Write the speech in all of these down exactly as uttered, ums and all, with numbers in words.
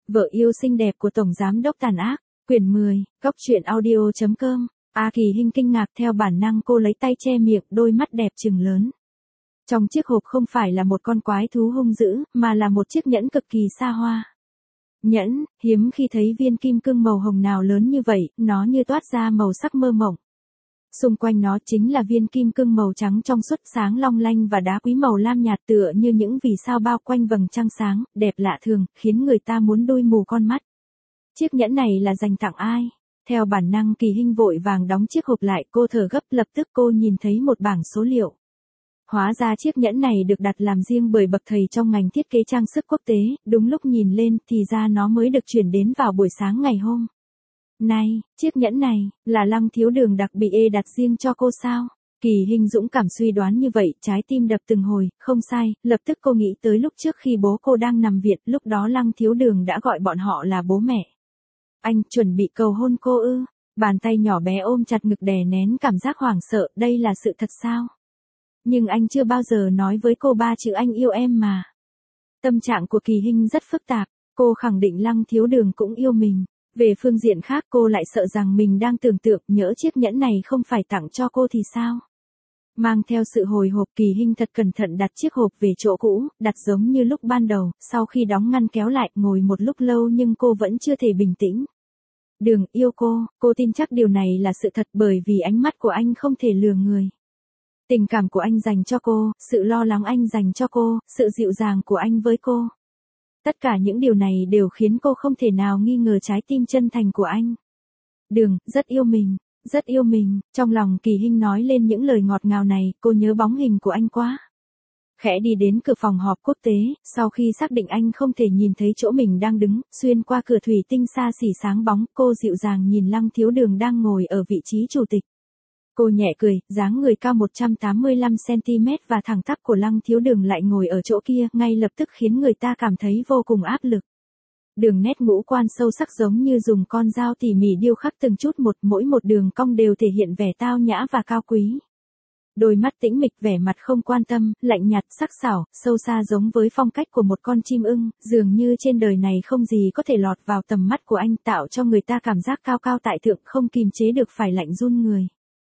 Vợ yêu xinh đẹp của Tổng Giám đốc tàn ác, quyển mười, góc truyện audio chấm com. A Kỳ Hinh kinh ngạc theo bản năng cô lấy tay che miệng, đôi mắt đẹp trừng lớn. Trong chiếc hộp không phải là một con quái thú hung dữ, mà là một chiếc nhẫn cực kỳ xa hoa. Nhẫn, hiếm khi thấy viên kim cương màu hồng nào lớn như vậy, nó như toát ra màu sắc mơ mộng. Xung quanh nó chính là viên kim cương màu trắng trong suốt sáng long lanh và đá quý màu lam nhạt tựa như những vì sao bao quanh vầng trăng sáng, đẹp lạ thường, khiến người ta muốn đôi mù con mắt. Chiếc nhẫn này là dành tặng ai? Theo bản năng Kỳ Hinh vội vàng đóng chiếc hộp lại, cô thở gấp, lập tức cô nhìn thấy một bảng số liệu. Hóa ra chiếc nhẫn này được đặt làm riêng bởi bậc thầy trong ngành thiết kế trang sức quốc tế, đúng lúc nhìn lên thì ra nó mới được chuyển đến vào buổi sáng ngày hôm. Này, chiếc nhẫn này, là Lăng Thiếu Đường đặc biệt đặt riêng cho cô sao? Kỳ Hinh dũng cảm suy đoán như vậy, trái tim đập từng hồi, không sai, lập tức cô nghĩ tới lúc trước khi bố cô đang nằm viện, lúc đó Lăng Thiếu Đường đã gọi bọn họ là bố mẹ. Anh chuẩn bị cầu hôn cô ư? Bàn tay nhỏ bé ôm chặt ngực đè nén cảm giác hoảng sợ, đây là sự thật sao? Nhưng anh chưa bao giờ nói với cô ba chữ anh yêu em mà. Tâm trạng của Kỳ Hinh rất phức tạp, cô khẳng định Lăng Thiếu Đường cũng yêu mình. Về phương diện khác cô lại sợ rằng mình đang tưởng tượng nhỡ chiếc nhẫn này không phải tặng cho cô thì sao? Mang theo sự hồi hộp Kỳ Hinh thật cẩn thận đặt chiếc hộp về chỗ cũ, đặt giống như lúc ban đầu, sau khi đóng ngăn kéo lại ngồi một lúc lâu nhưng cô vẫn chưa thể bình tĩnh. Đường yêu cô, cô tin chắc điều này là sự thật bởi vì ánh mắt của anh không thể lừa người. Tình cảm của anh dành cho cô, sự lo lắng anh dành cho cô, sự dịu dàng của anh với cô. Tất cả những điều này đều khiến cô không thể nào nghi ngờ trái tim chân thành của anh. Đường, rất yêu mình, rất yêu mình, trong lòng Kỳ Hinh nói lên những lời ngọt ngào này, cô nhớ bóng hình của anh quá. Khẽ đi đến cửa phòng họp quốc tế, sau khi xác định anh không thể nhìn thấy chỗ mình đang đứng, xuyên qua cửa thủy tinh xa xỉ sáng bóng, cô dịu dàng nhìn Lăng Thiếu Đường đang ngồi ở vị trí chủ tịch. Cô nhẹ cười, dáng người cao một trăm tám mươi lăm xăng ti mét và thẳng tắp của Lăng Thiếu Đường lại ngồi ở chỗ kia, ngay lập tức khiến người ta cảm thấy vô cùng áp lực. Đường nét ngũ quan sâu sắc giống như dùng con dao tỉ mỉ điêu khắc từng chút một, mỗi một đường cong đều thể hiện vẻ tao nhã và cao quý. Đôi mắt tĩnh mịch, vẻ mặt không quan tâm, lạnh nhạt, sắc sảo, sâu xa giống với phong cách của một con chim ưng, dường như trên đời này không gì có thể lọt vào tầm mắt của anh, tạo cho người ta cảm giác cao cao tại thượng, không kìm chế được phải lạnh run người.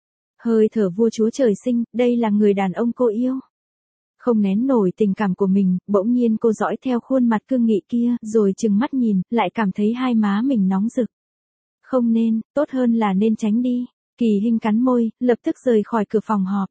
Hơi thở vua chúa trời sinh, đây là người đàn ông cô yêu. Không nén nổi tình cảm của mình, bỗng nhiên cô dõi theo khuôn mặt cương nghị kia, rồi trừng mắt nhìn, lại cảm thấy hai má mình nóng rực. Không nên, tốt hơn là nên tránh đi. Kỳ Hinh cắn môi, lập tức rời khỏi cửa phòng họp.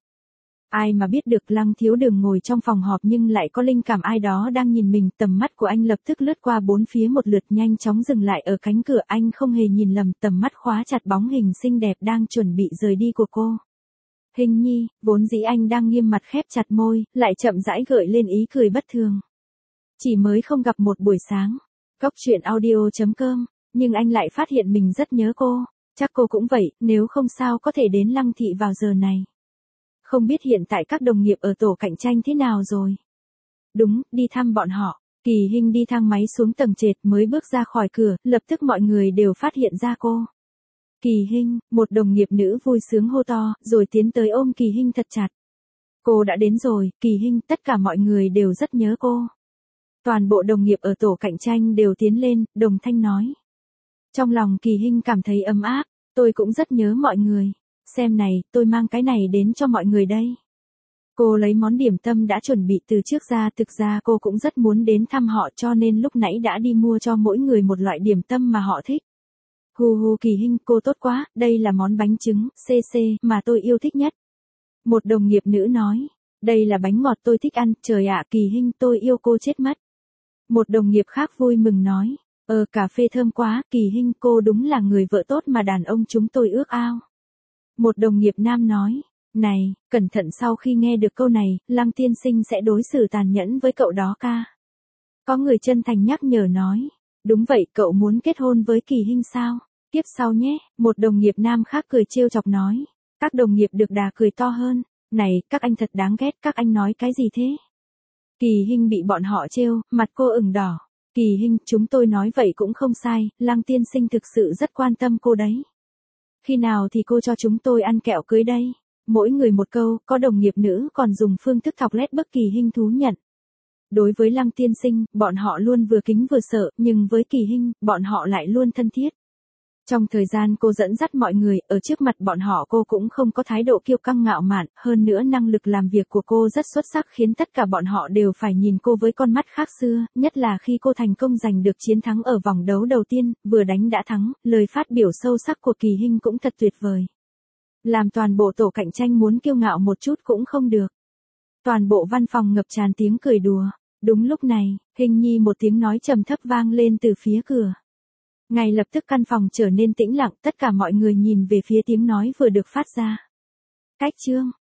Ai mà biết được Lăng Thiếu Đường ngồi trong phòng họp nhưng lại có linh cảm ai đó đang nhìn mình, tầm mắt của anh lập tức lướt qua bốn phía một lượt, nhanh chóng dừng lại ở cánh cửa, anh không hề nhìn lầm, tầm mắt khóa chặt bóng hình xinh đẹp đang chuẩn bị rời đi của cô. Hình nhi, vốn dĩ anh đang nghiêm mặt khép chặt môi, lại chậm rãi gợi lên ý cười bất thường. Chỉ mới không gặp một buổi sáng, góc truyện audio chấm com, nhưng anh lại phát hiện mình rất nhớ cô, chắc cô cũng vậy, nếu không sao có thể đến Lăng thị vào giờ này. Không biết hiện tại các đồng nghiệp ở tổ cạnh tranh thế nào rồi? Đúng, đi thăm bọn họ. Kỳ Hinh đi thang máy xuống tầng trệt, mới bước ra khỏi cửa, lập tức mọi người đều phát hiện ra cô. Kỳ Hinh, một đồng nghiệp nữ vui sướng hô to, rồi tiến tới ôm Kỳ Hinh thật chặt. Cô đã đến rồi, Kỳ Hinh, tất cả mọi người đều rất nhớ cô. Toàn bộ đồng nghiệp ở tổ cạnh tranh đều tiến lên, đồng thanh nói. Trong lòng Kỳ Hinh cảm thấy ấm áp, tôi cũng rất nhớ mọi người. Xem này, tôi mang cái này đến cho mọi người đây. Cô lấy món điểm tâm đã chuẩn bị từ trước ra, thực ra cô cũng rất muốn đến thăm họ cho nên lúc nãy đã đi mua cho mỗi người một loại điểm tâm mà họ thích. Hù hù Kỳ Hinh, cô tốt quá, đây là món bánh trứng, xê xê, mà tôi yêu thích nhất. Một đồng nghiệp nữ nói, đây là bánh ngọt tôi thích ăn, trời ạ Kỳ Hinh, tôi yêu cô chết mất. Một đồng nghiệp khác vui mừng nói, ờ cà phê thơm quá, Kỳ Hinh, cô đúng là người vợ tốt mà đàn ông chúng tôi ước ao. Một đồng nghiệp nam nói, này, cẩn thận sau khi nghe được câu này, Lăng tiên sinh sẽ đối xử tàn nhẫn với cậu đó ca. Có người chân thành nhắc nhở nói, đúng vậy, cậu muốn kết hôn với Kỳ Hinh sao? Tiếp sau nhé, một đồng nghiệp nam khác cười trêu chọc nói. Các đồng nghiệp được đà cười to hơn, này, các anh thật đáng ghét, các anh nói cái gì thế? Kỳ Hinh bị bọn họ trêu, mặt cô ửng đỏ. Kỳ Hinh, chúng tôi nói vậy cũng không sai, Lăng tiên sinh thực sự rất quan tâm cô đấy. Khi nào thì cô cho chúng tôi ăn kẹo cưới đây? Mỗi người một câu, có đồng nghiệp nữ còn dùng phương thức thọc lét bức Kỳ Hinh thú nhận. Đối với Lăng tiên sinh, bọn họ luôn vừa kính vừa sợ, nhưng với Kỳ Hinh, bọn họ lại luôn thân thiết. Trong thời gian cô dẫn dắt mọi người, ở trước mặt bọn họ cô cũng không có thái độ kiêu căng ngạo mạn, hơn nữa năng lực làm việc của cô rất xuất sắc khiến tất cả bọn họ đều phải nhìn cô với con mắt khác xưa, nhất là khi cô thành công giành được chiến thắng ở vòng đấu đầu tiên, vừa đánh đã thắng, lời phát biểu sâu sắc của Kỳ Hinh cũng thật tuyệt vời. Làm toàn bộ tổ cạnh tranh muốn kiêu ngạo một chút cũng không được. Toàn bộ văn phòng ngập tràn tiếng cười đùa. Đúng lúc này, Hình Nhi một tiếng nói trầm thấp vang lên từ phía cửa. Ngay lập tức căn phòng trở nên tĩnh lặng, tất cả mọi người nhìn về phía tiếng nói vừa được phát ra. Cách chương